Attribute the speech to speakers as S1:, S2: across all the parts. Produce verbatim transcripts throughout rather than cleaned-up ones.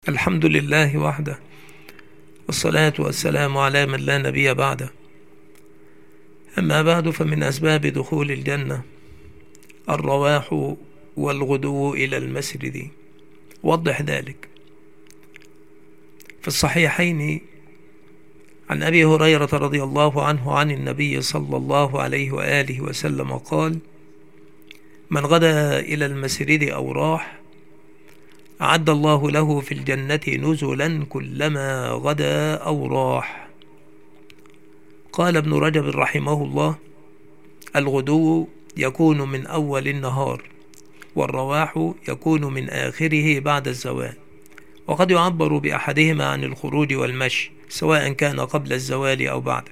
S1: الحمد لله وحده، والصلاة والسلام على من لا نبي بعده. أما بعد، فمن أسباب دخول الجنة الرواح والغدو إلى المسجد. وضح ذلك. في الصحيحين عن أبي هريرة رضي الله عنه عن النبي صلى الله عليه وآله وسلم قال: من غدا إلى المسجد أو راح أعد الله له في الجنة نزلا كلما غدا أو راح. قال ابن رجب رحمه الله: الغدو يكون من أول النهار، والرواح يكون من آخره بعد الزوال، وقد يعبر بأحدهما عن الخروج والمشي سواء كان قبل الزوال أو بعد،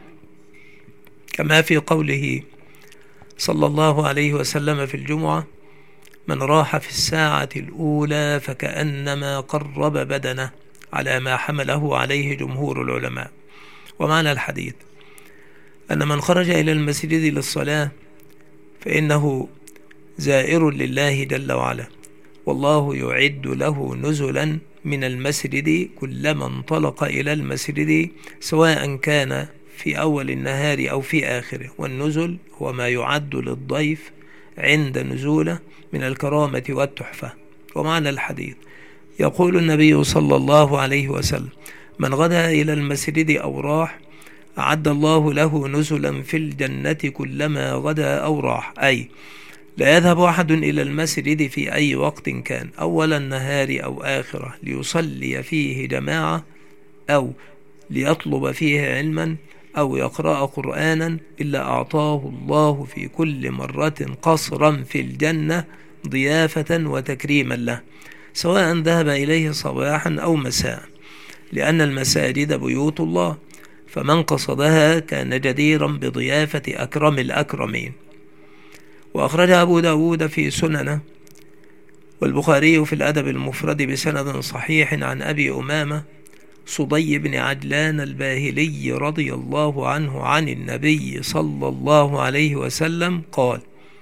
S1: كما في قوله صلى الله عليه وسلم في الجمعة: من راح في الساعة الأولى فكأنما قرب بدنه، على ما حمله عليه جمهور العلماء. ومعنى الحديث أن من خرج إلى المسجد للصلاة فإنه زائر لله جل وعلا، والله يعد له نزلا من المسجد كلما انطلق إلى المسجد، سواء كان في أول النهار أو في آخره. والنزل هو ما يعد للضيف عند نزوله من الكرامة والتحفة. ومعنى الحديث يقول النبي صلى الله عليه وسلم: من غدا إلى المسجد أو راح أعد الله له نزلا في الجنة كلما غدا أو راح، أي لا يذهب أحد إلى المسجد في أي وقت كان، أول النهار أو آخره، ليصلي فيه جماعة أو ليطلب فيه علما أو يقرأ قرآنا، إلا أعطاه الله في كل مرة قصرا في الجنة ضيافة وتكريما له، سواء ذهب إليه صباحا أو مساء، لأن المساجد بيوت الله، فمن قصدها كان جديرا بضيافة أكرم الأكرمين. وأخرج أبو داود في سننه، والبخاري في الأدب المفرد بسند صحيح عن أبي أمامة صدي بن عجلان الباهلي رضي الله عنه عن النبي صلى الله عليه وسلم قال: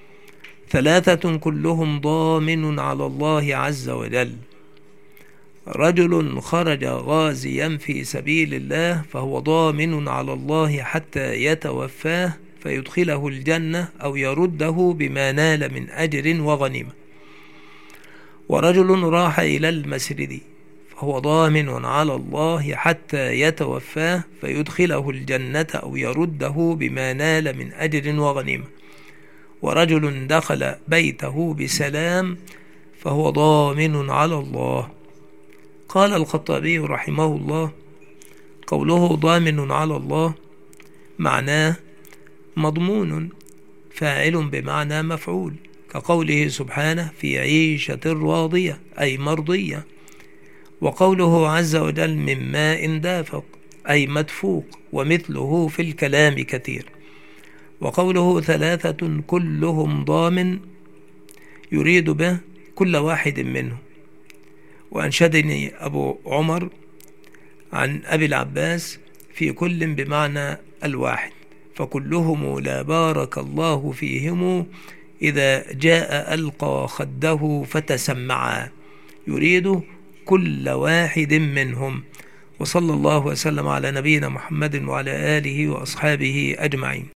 S1: ثلاثة كلهم ضامن على الله عز وجل: رجل خرج غازيا في سبيل الله فهو ضامن على الله حتى يتوفاه فيدخله الجنة أو يرده بما نال من أجر وغنيمة. ورجل راح إلى المسجد فهو ضامن على الله حتى يتوفاه فيدخله الجنة أو يرده بما نال من أجر وغنيمة. ورجل دخل بيته بسلام فهو ضامن على الله. قال الخطابي رحمه الله: قوله ضامن على الله معناه مضمون، فاعل بمعنى مفعول، كقوله سبحانه: في عيشة راضية، أي مرضية. وقوله عز وجل: من ماء دافق، أي مدفوق، ومثله في الكلام كثير. وقوله ثلاثة كلهم ضامن يريد به كل واحد منهم. وأنشدني أبو عمر عن أبي العباس: في كل بمعنى الواحد، فكلهم لا بارك الله فيهم، إذا جاء ألقى خده فتسمعا، يريد كل واحد منهم. وصلى الله وسلم على نبينا محمد وعلى آله وأصحابه أجمعين.